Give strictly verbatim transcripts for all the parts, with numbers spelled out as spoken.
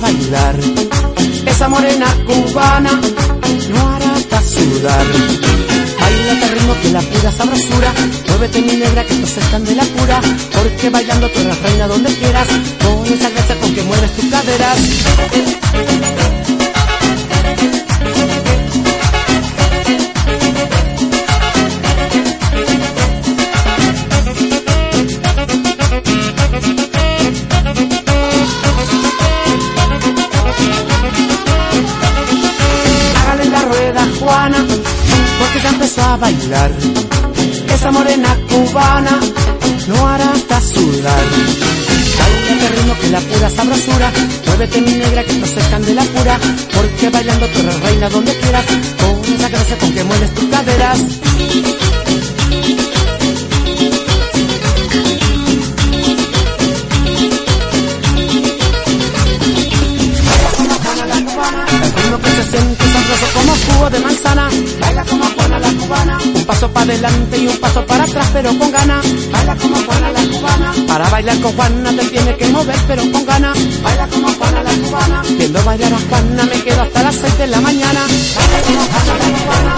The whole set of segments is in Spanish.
bailar. Esa morena cubana no hará hasta sudar. Baila este ritmo que la pura sabrosura. Muévete mi negra que estos están de la pura. Porque bailando tú eres reina donde quieras. Con esa gracia con que mueves tus caderas. Juana, porque ya empezó a bailar. Esa morena cubana no hará hasta sudar. Baila este ritmo que la pura sabrosura. Muévete mi negra que estos están de la pura. Porque bailando tú eres reina donde quieras. Con esa gracia con que mueves tus caderas. Que se siente sabroso como jugo de manzana. Baila como Juana la cubana. Un paso para adelante y un paso para atrás, pero con ganas. Baila como Juana la cubana. Para bailar con Juana te tienes que mover, pero con ganas. Baila como Juana la cubana. Viendo bailar a Juana me quedo hasta las seis de la mañana. Baila como Juana la cubana.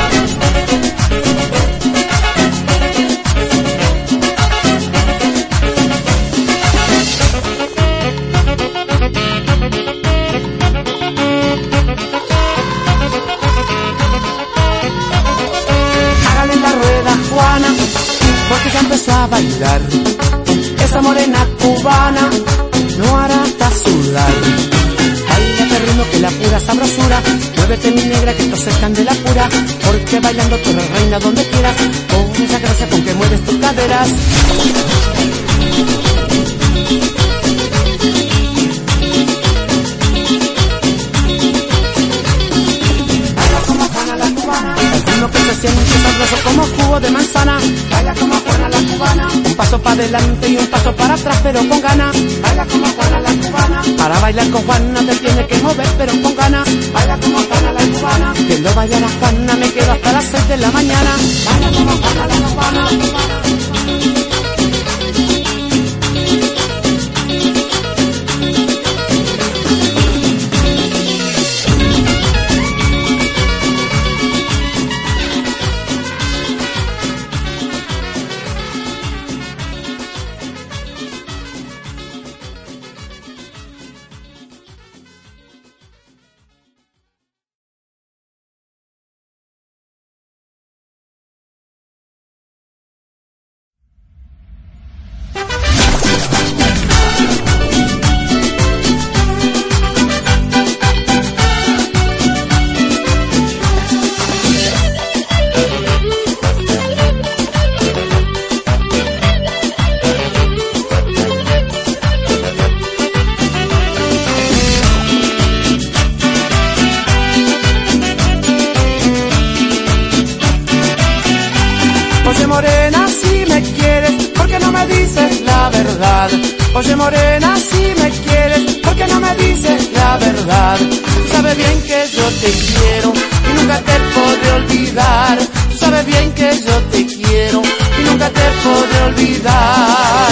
Porque ya empezó a bailar. Esa morena cubana no hará hasta sudar. Baila este ritmo que la pura sabrosura. Muévete mi negra que estos están de la pura. Porque bailando tú eres reina donde quieras. Con esa gracia con que mueves tus caderas. Que se siente sabroso como jugo de manzana. Baila como Juana la cubana. Un paso para adelante y un paso para atrás, pero con ganas. Baila como Juana la cubana. Para bailar con Juana te tienes que mover, pero con ganas. Baila como Juana la cubana. Viendo bailar a Juana me quedo hasta las seis de la mañana. Baila como Juana la cubana. Oye morena, si me quieres, ¿por qué no me dices la verdad? Tú sabes bien que yo te quiero y nunca te podré olvidar. Tú sabes bien que yo te quiero y nunca te podré olvidar.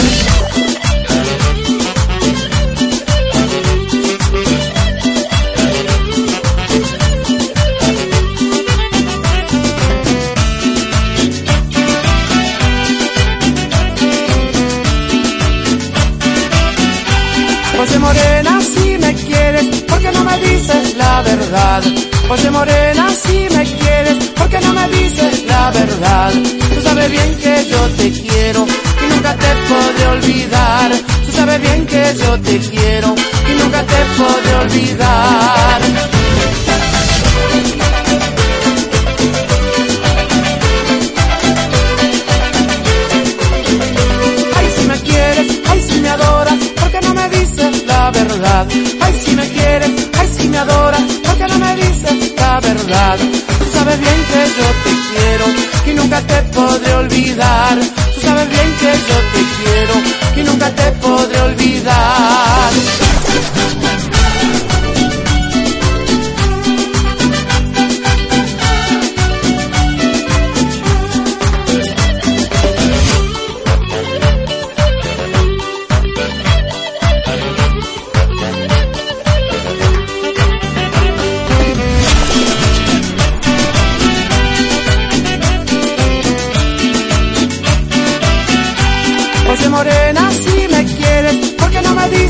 Oye morena, si me quieres, ¿por qué no me dices la verdad? Oye morena, si me quieres, ¿por qué no me dices la verdad? Tú sabes bien que yo te quiero y nunca te podré olvidar. Tú sabes bien que yo te quiero y nunca te podré olvidar. Ay, si me quieres, ay, si me adoras, ¿por qué no me dices la verdad? Ay, si me quieres, ay, si me adoras, ¿por qué no me dices la verdad? Tú sabes bien que yo te quiero y nunca te podré olvidar. Tú sabes bien que yo te quiero y nunca te podré olvidar.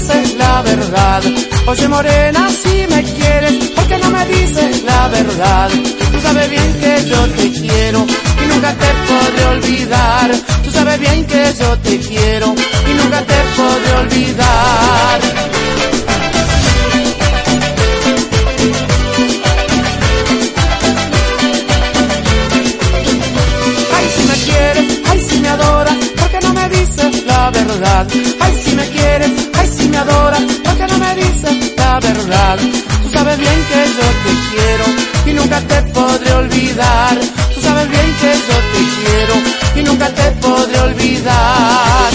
dices la verdad. Oye morena, si me quieres, ¿por qué no me dices la verdad? Tú sabes bien que yo te quiero y nunca te podré olvidar. Tú sabes bien que yo te quiero y nunca te podré olvidar. Ay, si me quieres, ay, si me adoras, ¿por qué no me dices la verdad? Ay, si me quieres, ay, si me adoras, ¿por qué no me dices la verdad? Tú sabes bien que yo te quiero y nunca te podré olvidar. Tú sabes bien que yo te quiero y nunca te podré olvidar.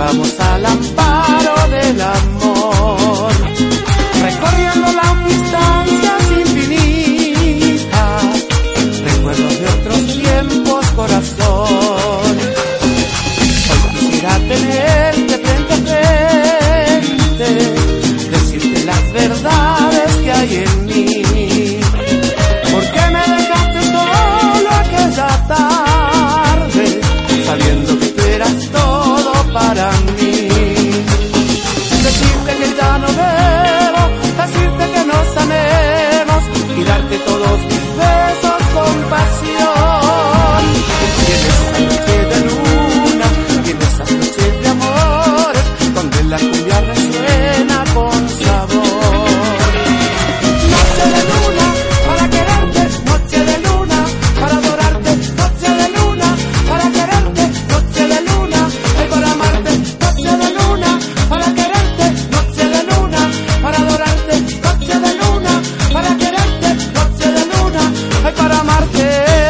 vamos al amparo del amor, recorriendo las distancias infinitas, recuerdos de otros tiempos, corazón. Hoy quisiera tenerte frente a frente, decirte las verdades que hay en mí. ¿Por qué me dejaste solo aquella tarde, sabiendo que tú eras todo para mí? Decirte que ya no debo, decirte que nos amemos y darte todos mis besos con pasión. Y en esa noche de luna, y en esas noches de amores, donde la cumbia resuena con sabor. Noche de luna, para quererte, noche de luna, para adorarte, noche de luna, para quererte, noche de luna, ay, para amarte, noche de luna, para quererte, noche de luna, para adorarte, noche de luna, para quererte, noche de luna, ay, para amarte.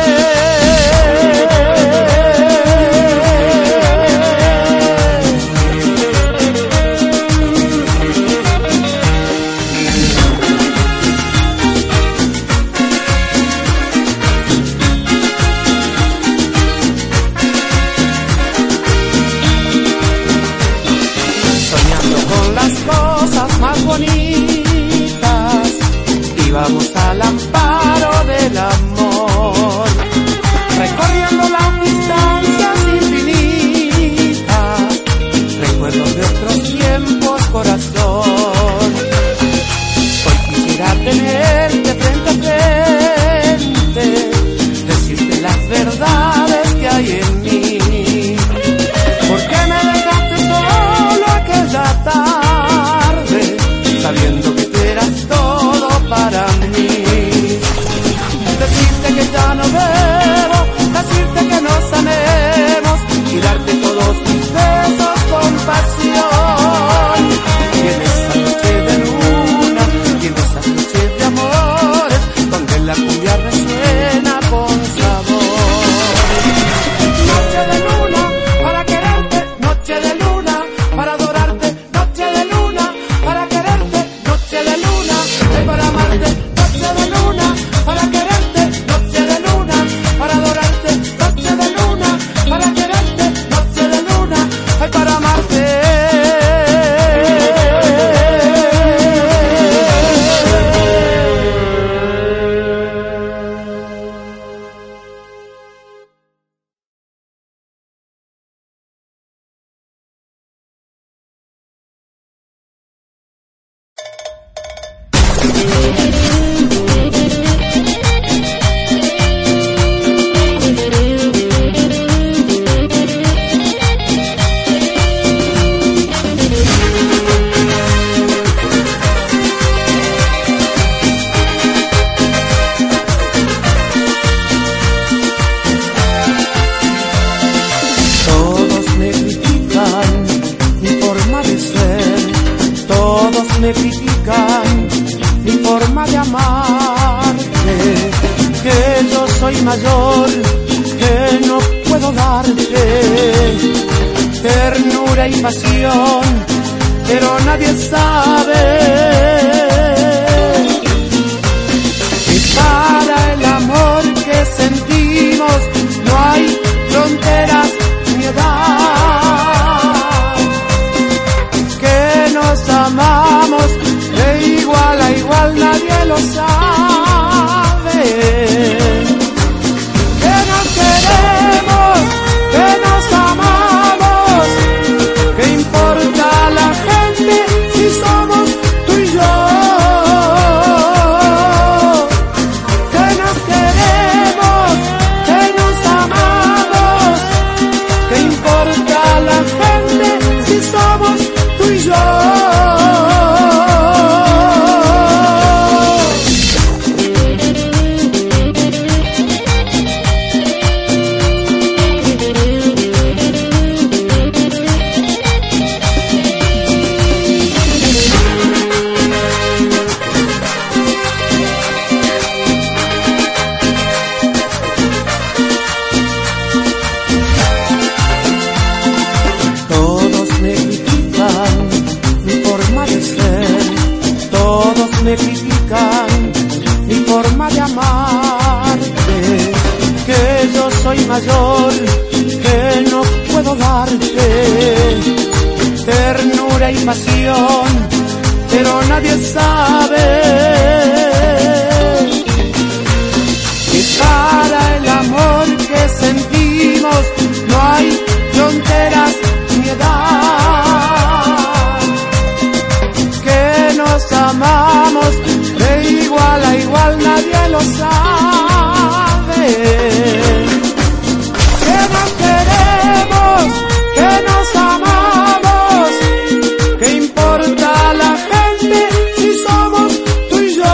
Soñando con las cosas más bonitas, y vamos al amparo del amor, recorriendo las distancias infinitas, recuerdos de otros tiempos, corazón. Hoy quisiera tenerte frente a frente, decirte las verdades que hay en mí. ¿Por qué me dejaste solo aquella tarde, sabiendo que tú eras todo para mí? Decirte que ya no debo, decirte que nos amemos y darte todos mis besos con pasión. Y en esa noche de luna, y en esas noches de amores, donde la cumbia resuena con sabor. Noche de luna, para quererte, noche de luna, para adorarte, noche de luna, para quererte, noche de luna, ay, para amarte, noche de luna, para quererte, noche de luna, para adorarte, noche de luna, para quererte, noche de luna, ay, para amarte. Todos me critican mi forma de ser, todos me critican mi forma de amarte, que yo soy mayor, que no puedo darte ternura y pasión, pero nadie sabe que para el amor que sentimos no hay fronteras ni edad, que nos amamos de igual a igual, nadie lo sabe, que nos queremos, que nos amamos, que importa a la gente si somos tú y yo. mayor que no puedo darte, ternura y pasión, pero nadie sabe que para el amor que sentimos no hay fronteras ni edad, que nos amamos de igual a igual, nadie lo sabe, que nos queremos, que nos amamos, ¿qué importa la gente si somos tú y yo?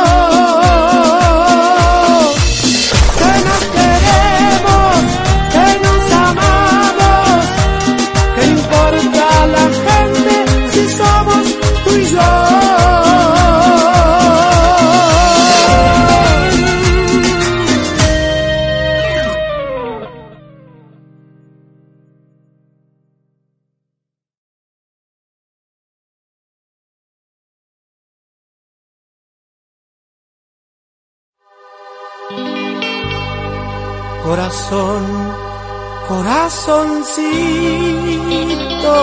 Que nos queremos, que nos amamos, ¿qué importa la gente si somos tú y yo? Corazón, corazoncito,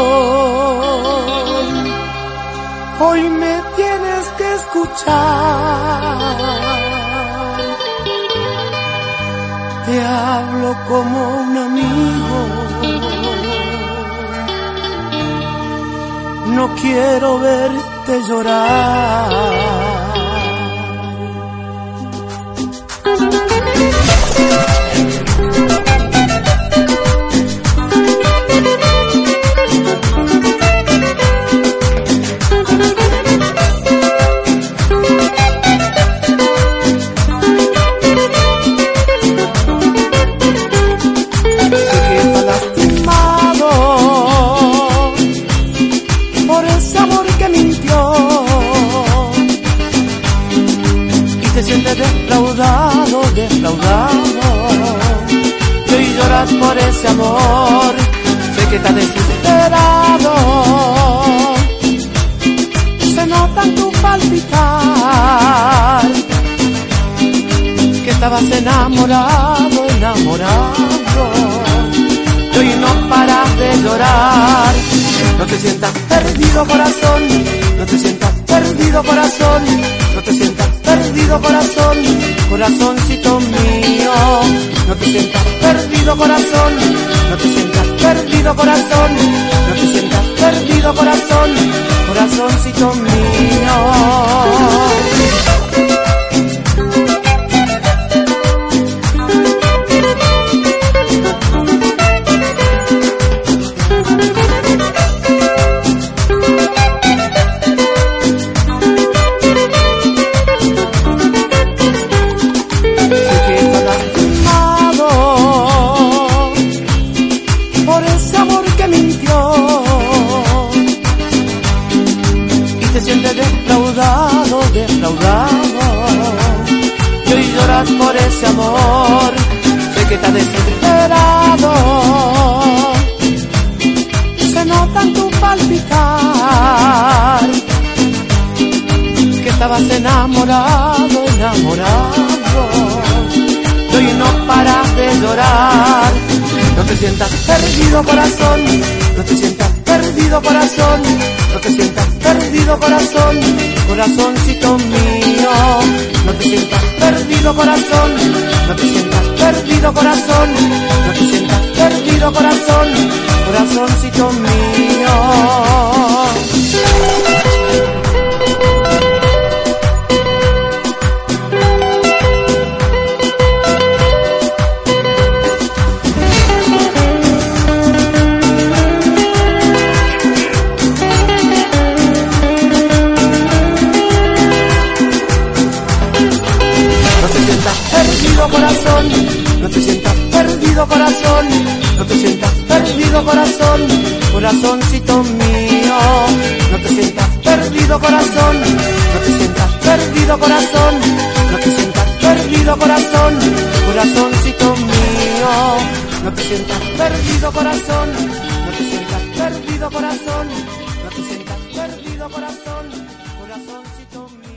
hoy me tienes que escuchar. Te hablo como un amigo, no quiero verte llorar. Defraudado, defraudado, y hoy lloras por ese amor, sé que estás desesperado, se nota en tu palpitar, que estabas enamorado, enamorado, y hoy no paras de llorar, no te sientas perdido corazón, no te sientas perdido corazón, no te sientas perdido corazón, corazoncito mío, no te sientas perdido corazón, no te sientas perdido corazón, no te sientas perdido corazón, corazoncito mío. Defraudado, defraudado, y hoy lloras por ese amor, sé que estás desesperado, se nota en tu palpitar, que estabas enamorado, enamorado, y hoy no paras de llorar, no te sientas perdido corazón, no te sientas perdido corazón, no te sientas perdido corazón, corazoncito mío, no te sientas perdido corazón, no te sientas perdido corazón, no te sientas perdido corazón, corazoncito mío. Corazón, no te sientas perdido corazón, no te sientas perdido corazón, corazoncito mío, no te sientas perdido corazón, no te sientas perdido corazón, no te sientas perdido corazón, corazoncito mío, no te sientas perdido corazón, no te sientas perdido corazón, no te sientas perdido corazón, corazoncito mío.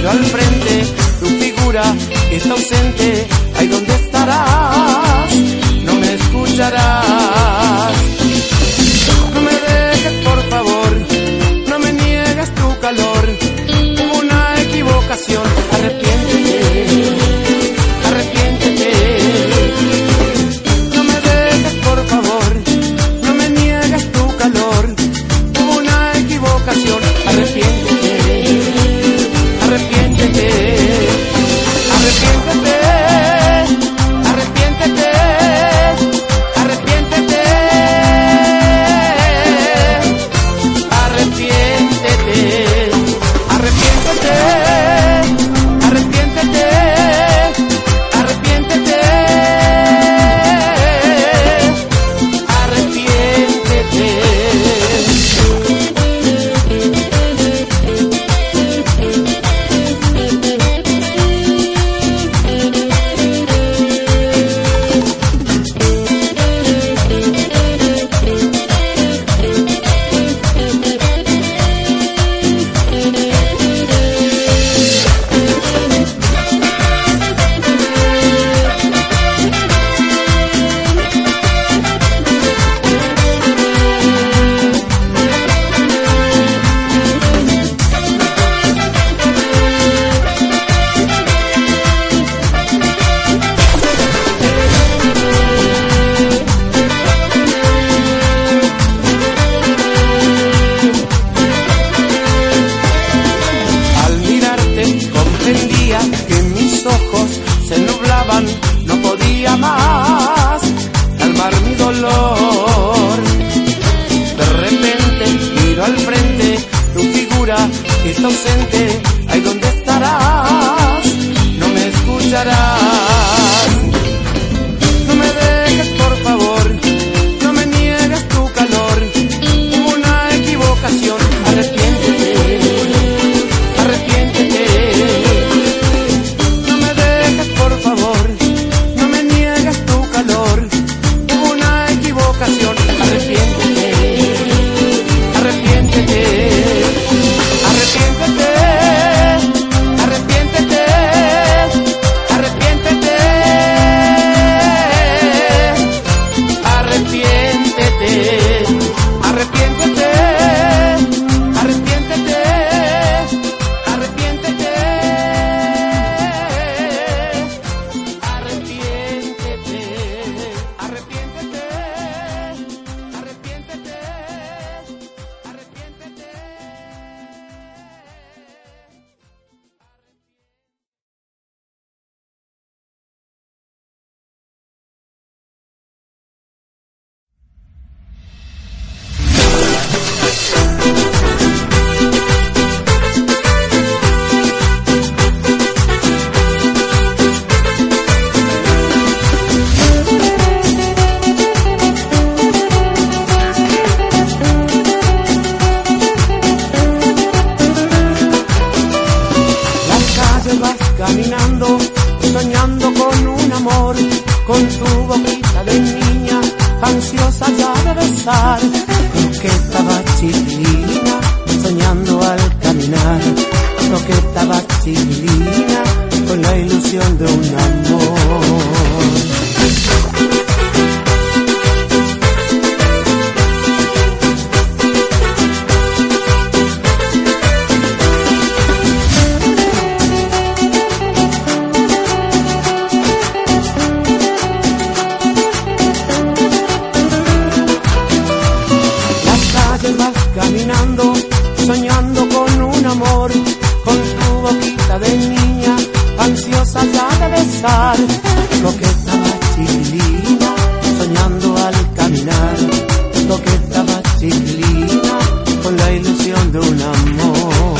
miro al frente, tu figura está ausente, ahí donde estarás, no me escucharás. No me dejes por favor, no me niegues tu calor, hubo una equivocación, arrepiéntete, arrepiéntete. No me dejes por favor, no me niegues tu calor, hubo una equivocación, arrepiéntete, arrepiéntete, arrepiéntete, arrepiéntete, arrepiéntete, arrepiéntete, arrepiéntete, arrepiéntete, arrepiéntete, arrepiéntete. Que mis ojos se nublaban, no podía más calmar mi dolor. De repente miro al frente, tu figura está ausente, ahí donde estarás, no me escucharás. No me dejes por favor, no me niegues tu calor, hubo una equivocación, arrepiéntete, arrepiéntete. Por favor, no me niegues tu calor, hubo una equivocación, arrepiéntete, arrepiéntete, arrepiéntete, arrepiéntete, arrepiéntete, arrepiéntete, arrepiéntete, arrepiéntete, arrepiéntete. Caminando, soñando con un amor, con tu boquita de niña, ansiosa ya de besar, coqueta bachilina, soñando al caminar, coqueta bachilina, con la ilusión de un amor. Caminando, soñando con un amor, con tu boquita de niña, ansiosa ya de besar, coqueta bachilina, soñando al caminar, coqueta bachilina, con la ilusión de un amor.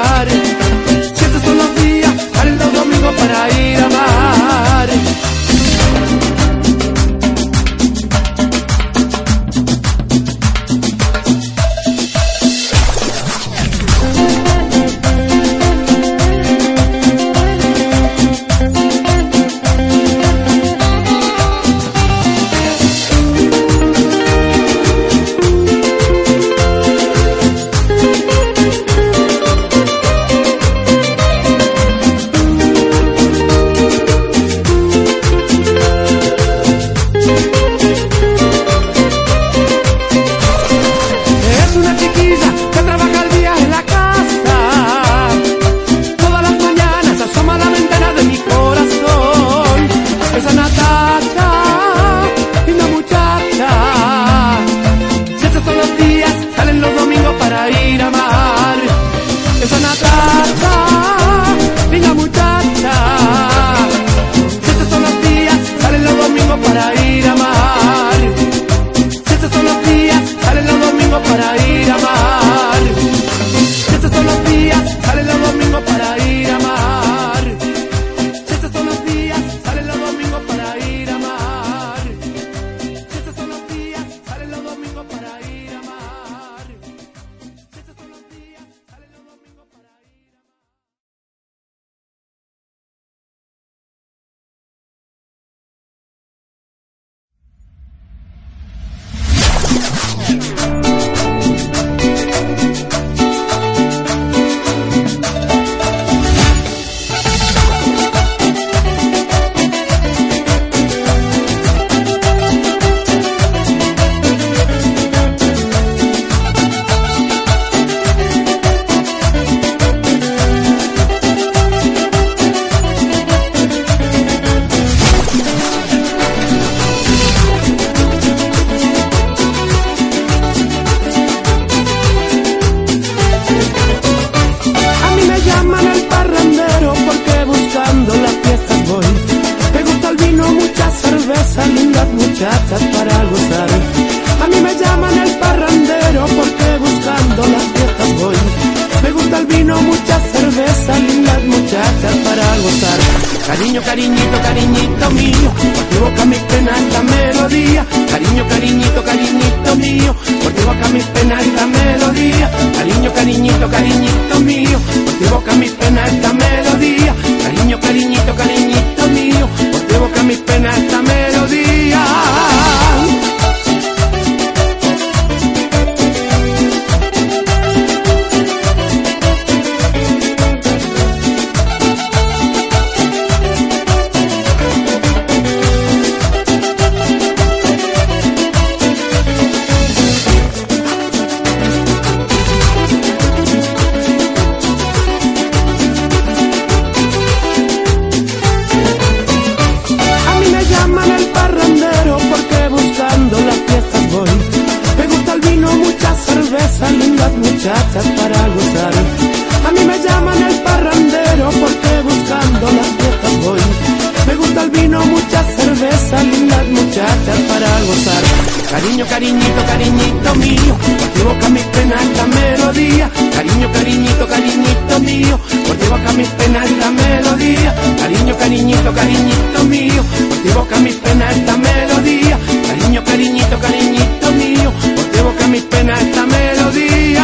amar. Si estos son los días, salen los domingos para ir a amar. Para ir a amar. Cariño, cariñito, cariñito mío, por tu boca mis penas esta melodía. Cariño, cariñito, cariñito mío, por tu boca mis penas esta melodía. Cariño, cariñito, cariñito mío, por tu boca mis penas esta melodía. Cariño, cariñito, cariñito mío, por tu boca mis penas esta melodía. Lindas muchachas para gozar. A mí me llaman el parrandero porque buscando las fiestas voy. Me gusta el vino, mucha cerveza, lindas muchachas para gozar. Cariño, cariñito, cariñito mío, por tu boca mis penas esta melodía. Cariño, cariñito, cariñito mío, por tu boca mis penas esta melodía. Cariño, cariñito, cariñito mío, por tu boca mis penas esta melodía. Cariño, cariñito, cariñito mío, por tu boca mis penas esta melodía.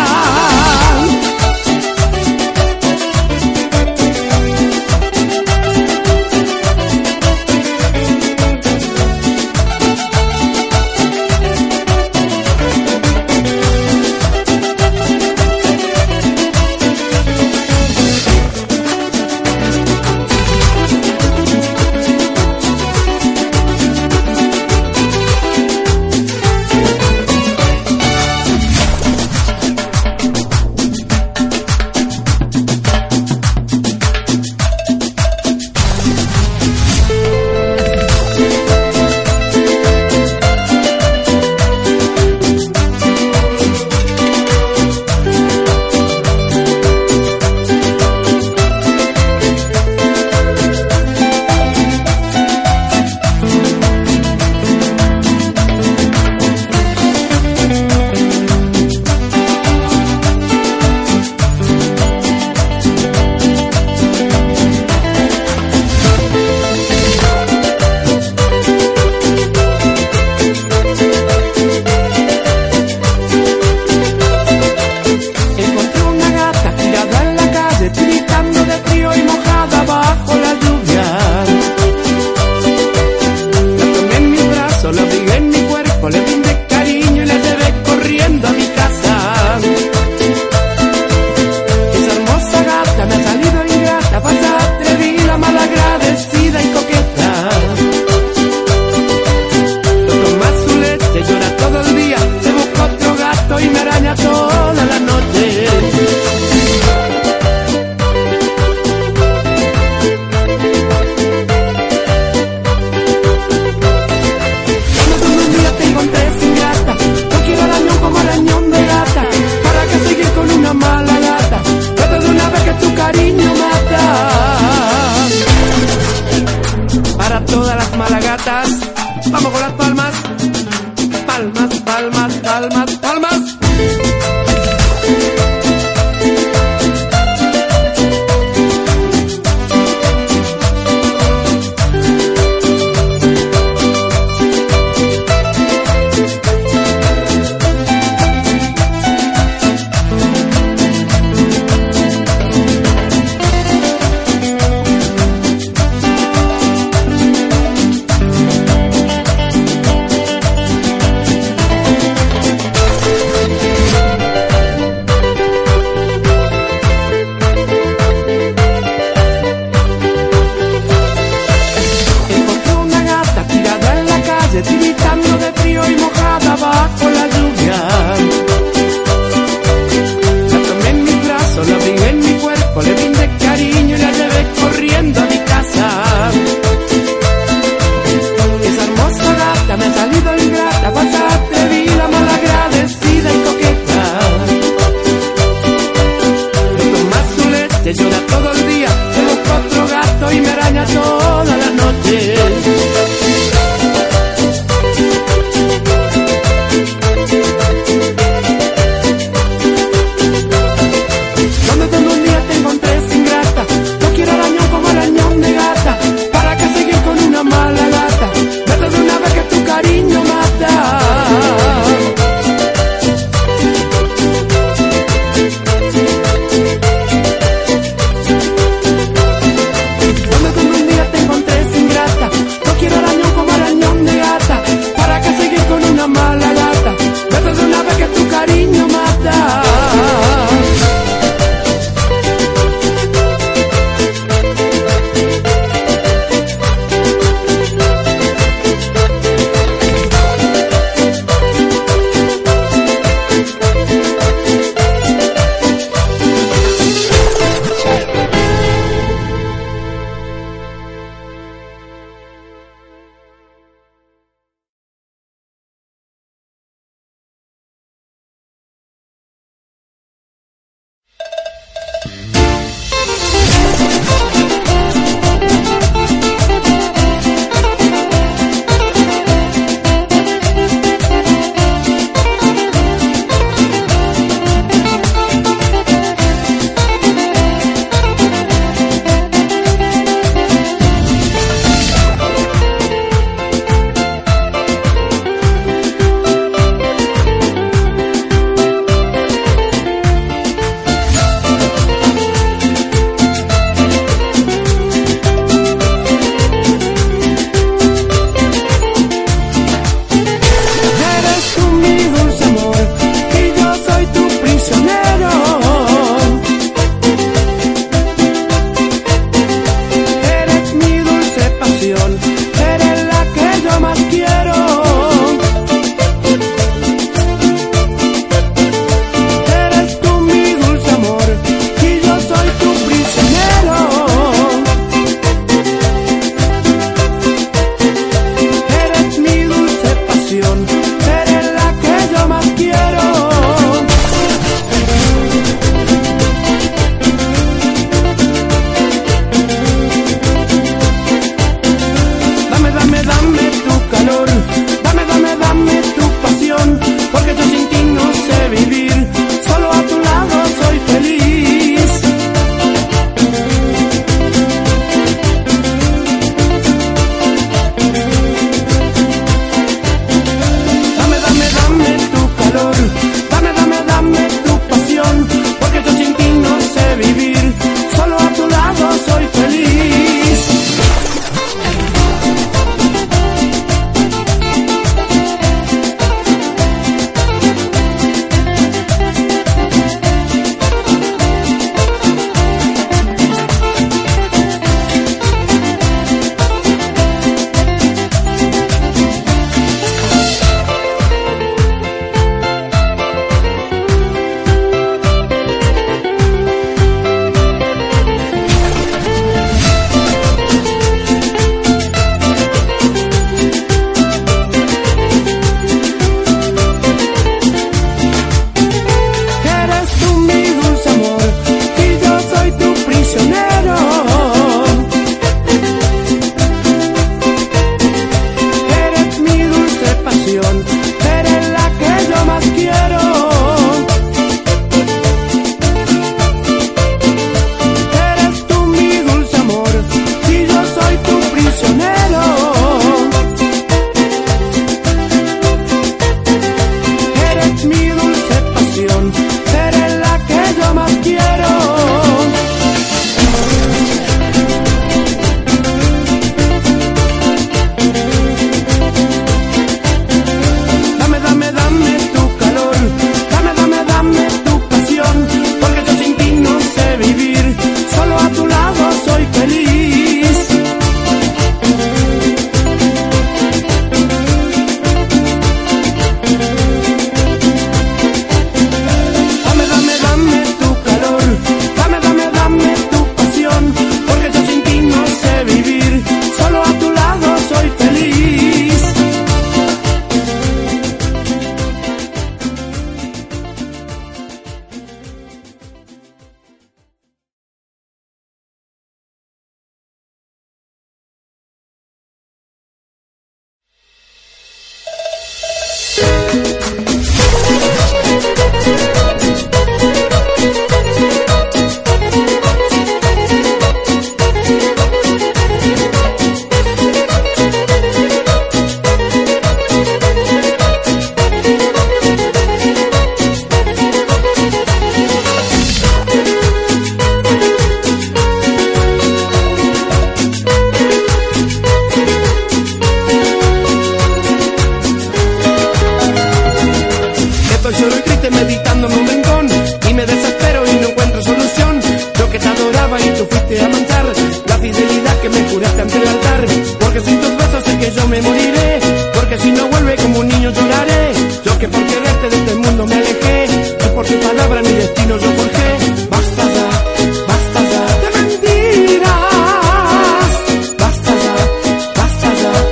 destino yo forjé. Basta ya, basta ya de mentiras. Basta ya, basta ya de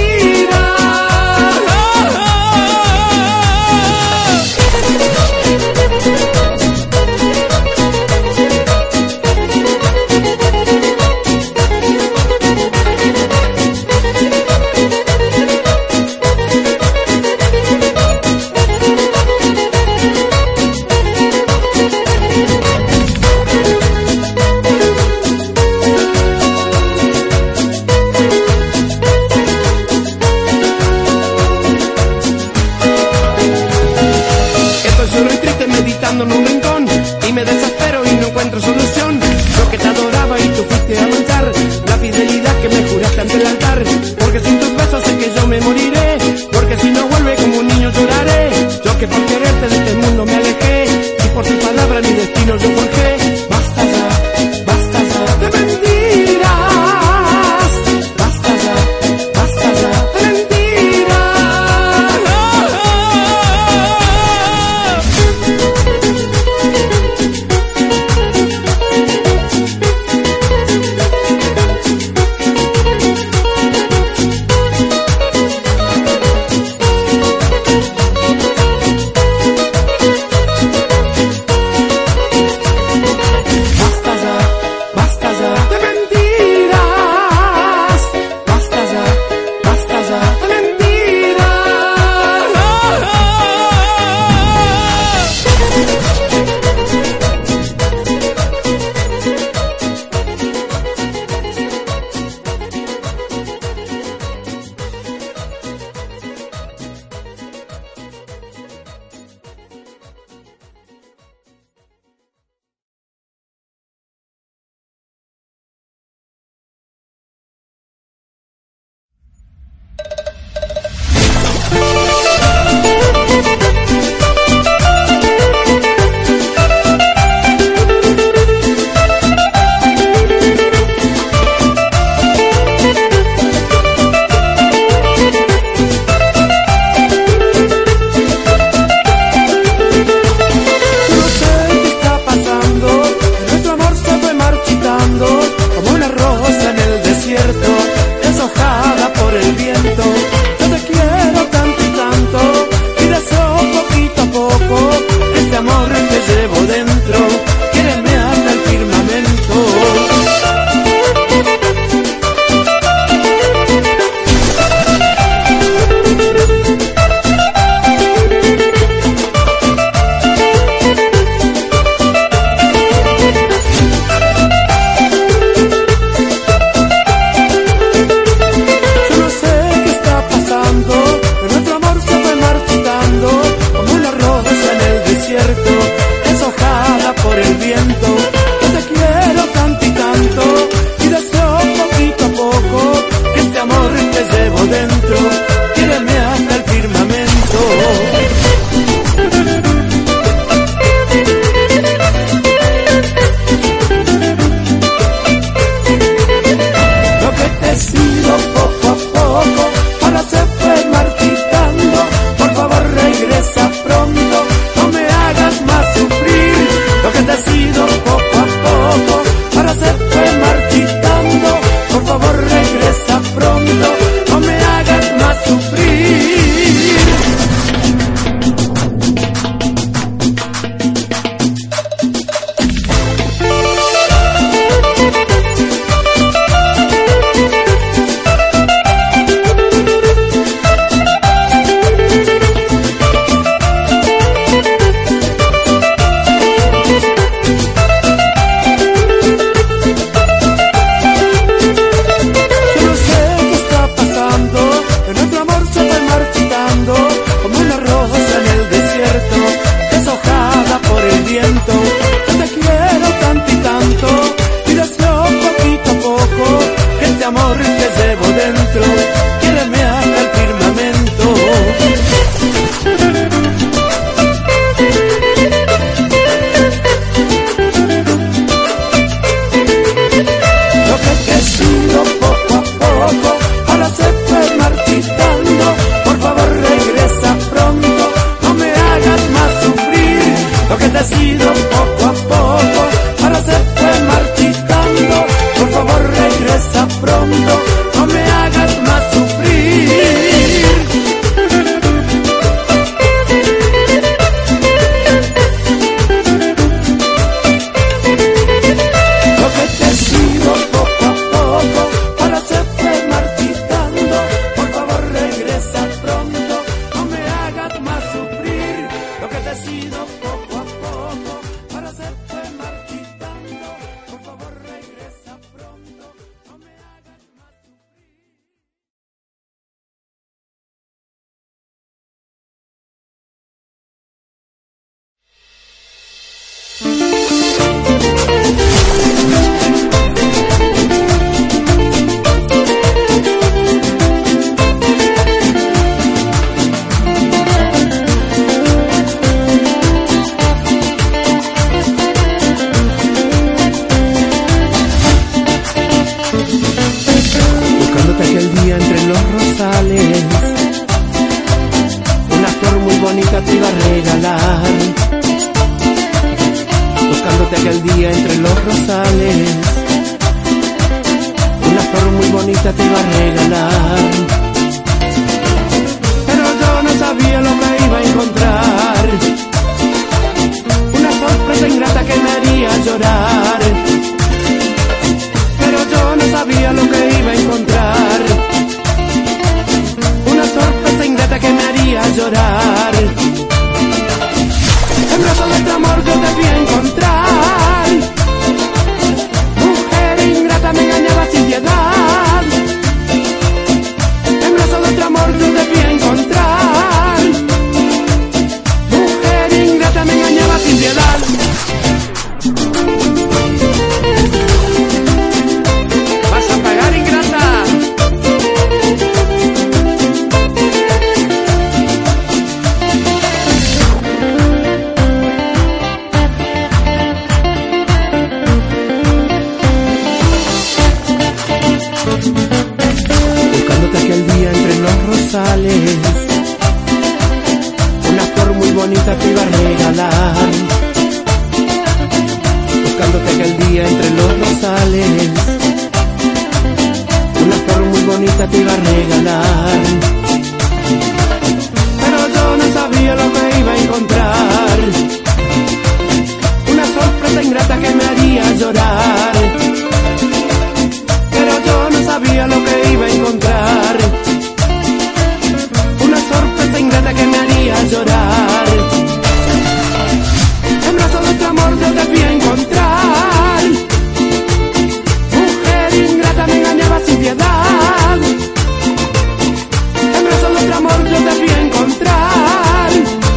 meditando en un rincón y me desespero y no encuentro solución. Yo que te adoraba y tú fuiste a manchar la fidelidad que me juraste ante el altar. Porque sin tus besos sé que yo me moriré, porque si no vuelve como un niño lloraré. Yo que por quererte de este mundo me alejé y por tu palabra mi destino yo forjé. Basta ya, basta ya de mentiras. Basta ya, basta ya de has ido poco a poco, ahora se fue marchitando. Por favor regresa pronto, no me hagas más sufrir. Lo que te he sido poco a poco, ahora se fue marchitando. Por favor regresa pronto, no me hagas más sufrir. Lo que te he sido poco a poco, ahora se fue marchitando. Por favor regresa pronto, no me hagas más sufrir. Buscándote aquel día entre los rosales, una flor muy bonita te iba a regalar. Buscándote aquel día entre los rosales, una flor muy bonita te iba a regalar. Pero yo no sabía lo que iba a encontrar, una sorpresa ingrata que me haría llorar. Pero yo no sabía lo que iba a encontrar, una sorpresa ingrata que me haría llorar. En brazos de este amor yo te vi encontrar, mujer ingrata me engañaba sin piedad. En brazos de este amor yo te vi encontrar, mujer ingrata me engañaba sin piedad. Vas a pagar, ingrata. Buscándote aquel día entre los rosales, una flor muy bonita te iba a regalar. Buscándote aquel día entre los rosales, una flor muy bonita te iba a regalar. Pero yo no sabía lo que iba a encontrar, una sorpresa ingrata que me haría llorar. Pero yo no sabía lo que iba a encontrar, una sorpresa ingrata que me haría llorar. En brazos de este amor yo te vi encontrar, mujer ingrata me engañaba sin piedad. En brazos de este amor yo te vi encontrar,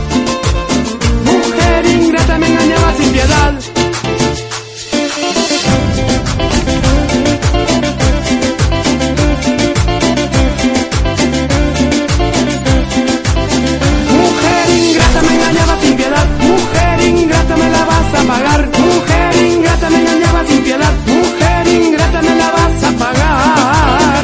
mujer ingrata me engañaba sin piedad. Mujer ingrata me engañaba sin piedad, mujer ingrata me la vas a pagar. Mujer ingrata me engañaba sin piedad, mujer ingrata me la vas a pagar.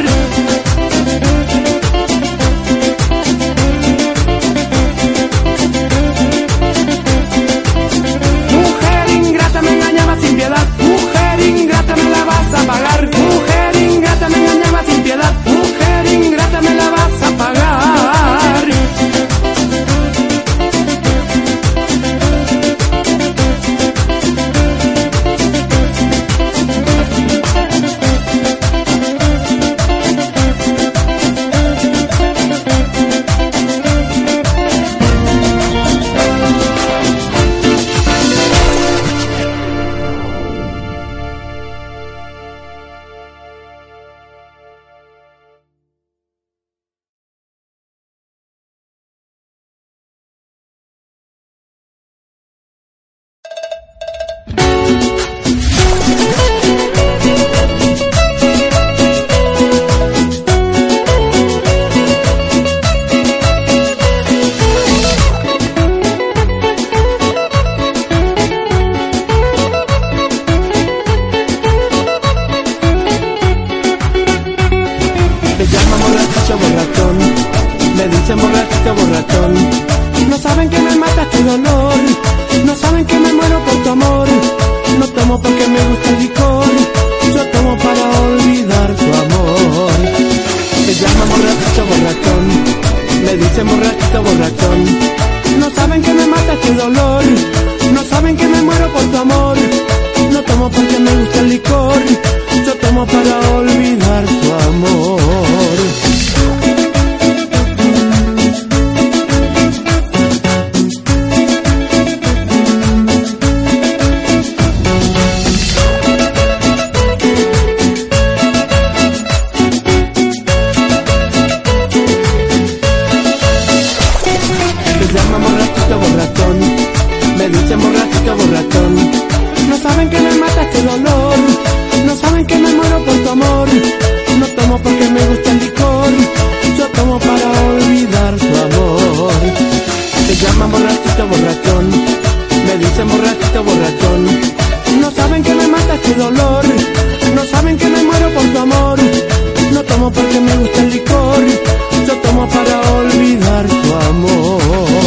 Mujer ingrata me engañaba sin piedad, mujer ingrata me la vas a pagar. Mujer ingrata me engañaba sin piedad, mujer ingrata me la vas a pagar. saben que me muero por tu amor. No tomo porque me gusta el licor, yo tomo para olvidar tu amor. Me dicen borrachito, borrachón. No saben que me mata este dolor, no saben que me muero por tu amor. No tomo porque me gusta el licor, yo tomo para olvidar tu amor. Te llaman borrachito, borrachón. Me dicen borrachito, borrachón. No saben que me mata este dolor, no saben que me muero por tu amor. No tomo porque me gusta el licor, yo tomo para olvidar tu amor.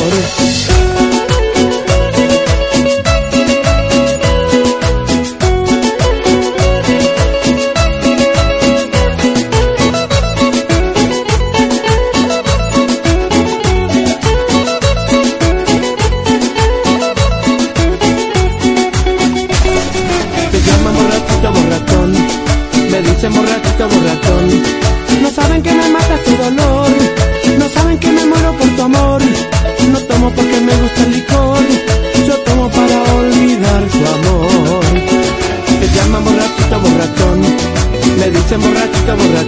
Me dicen borrachito, borrachón. No saben que me mata tu dolor, no saben que me muero por tu amor. No tomo porque me gusta el licor, yo tomo para olvidar tu amor. Te llaman borrachito, borrachón. Me dicen borrachito, borrachón.